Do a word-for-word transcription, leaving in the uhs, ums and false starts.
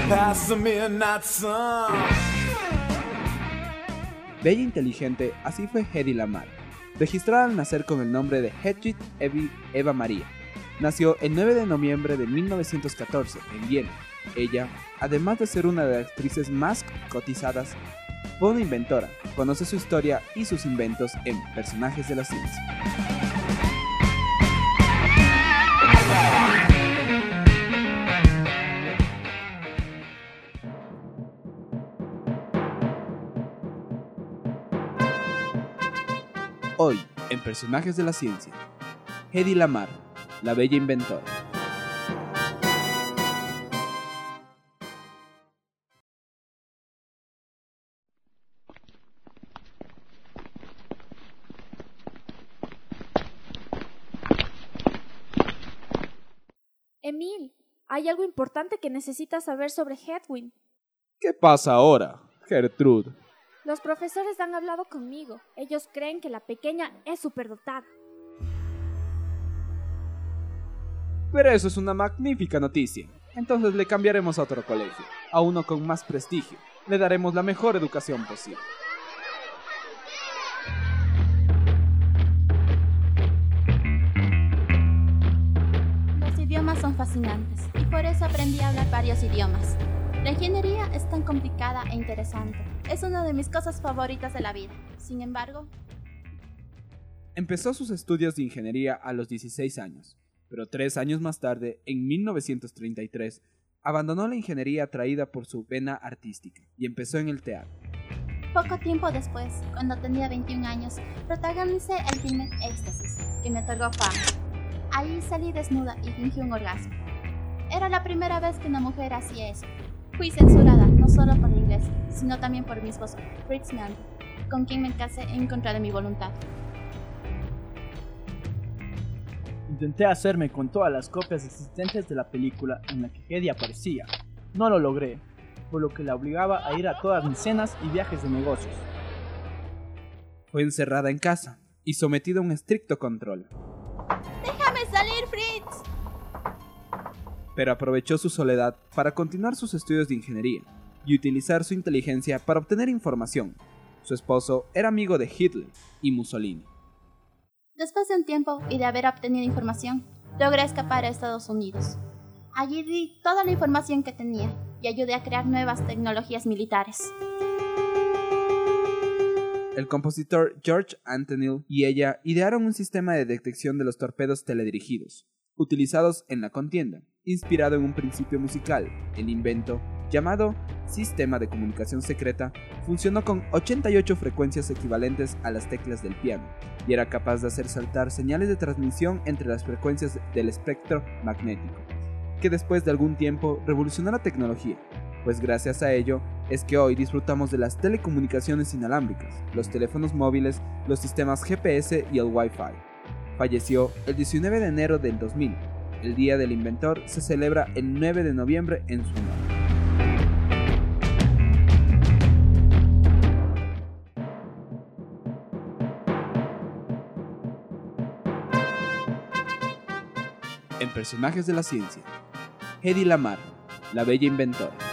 past the midnight sun. Bella e inteligente, así fue Hedy Lamarr, registrada al nacer con el nombre de Hedwig Evie Eva Maria. Nació el nueve de noviembre de mil novecientos catorce en Viena. Ella, además de ser una de las actrices más cotizadas, fue una inventora. Conoce su historia y sus inventos en Personajes de la Ciencia. Hoy, en Personajes de la Ciencia, Hedy Lamarr, la bella inventora. Emil, hay algo importante que necesitas saber sobre Hedwig. ¿Qué pasa ahora, Gertrude? Los profesores han hablado conmigo. Ellos creen que la pequeña es superdotada. Pero eso es una magnífica noticia. Entonces le cambiaremos a otro colegio, a uno con más prestigio. Le daremos la mejor educación posible. Los idiomas son fascinantes y por eso aprendí a hablar varios idiomas. La ingeniería es tan complicada e interesante. Es una de mis cosas favoritas de la vida. Sin embargo, empezó sus estudios de ingeniería a los dieciséis años, pero tres años más tarde, en mil novecientos treinta y tres, abandonó la ingeniería atraída por su vena artística y empezó en el teatro. Poco tiempo después, cuando tenía veintiún años, protagonicé el filme Éxtasis, que me otorgó fama. Ahí salí desnuda y fingí un orgasmo. Era la primera vez que una mujer hacía eso. Fui censurada no solo por la iglesia, sino también por mi esposo, Fritz Mann, con quien me casé en contra de mi voluntad. Intenté hacerme con todas las copias existentes de la película en la que Hedy aparecía. No lo logré, por lo que la obligaba a ir a todas mis cenas y viajes de negocios. Fue encerrada en casa y sometida a un estricto control. ¡Déjame salir, Fritz! Pero aprovechó su soledad para continuar sus estudios de ingeniería y utilizar su inteligencia para obtener información. Su esposo era amigo de Hitler y Mussolini. Después de un tiempo y de haber obtenido información, logré escapar a Estados Unidos. Allí di toda la información que tenía y ayudé a crear nuevas tecnologías militares. El compositor George Antheil y ella idearon un sistema de detección de los torpedos teledirigidos, utilizados en la contienda, inspirado en un principio musical. El invento, llamado Sistema de Comunicación Secreta, funcionó con ochenta y ocho frecuencias equivalentes a las teclas del piano, y era capaz de hacer saltar señales de transmisión entre las frecuencias del espectro magnético, que después de algún tiempo revolucionó la tecnología, pues gracias a ello es que hoy disfrutamos de las telecomunicaciones inalámbricas, los teléfonos móviles, los sistemas G P S y el Wi-Fi. Falleció el diecinueve de enero del dos mil. El Día del Inventor se celebra el nueve de noviembre en su honor. En Personajes de la Ciencia, Hedy Lamarr, la bella inventora.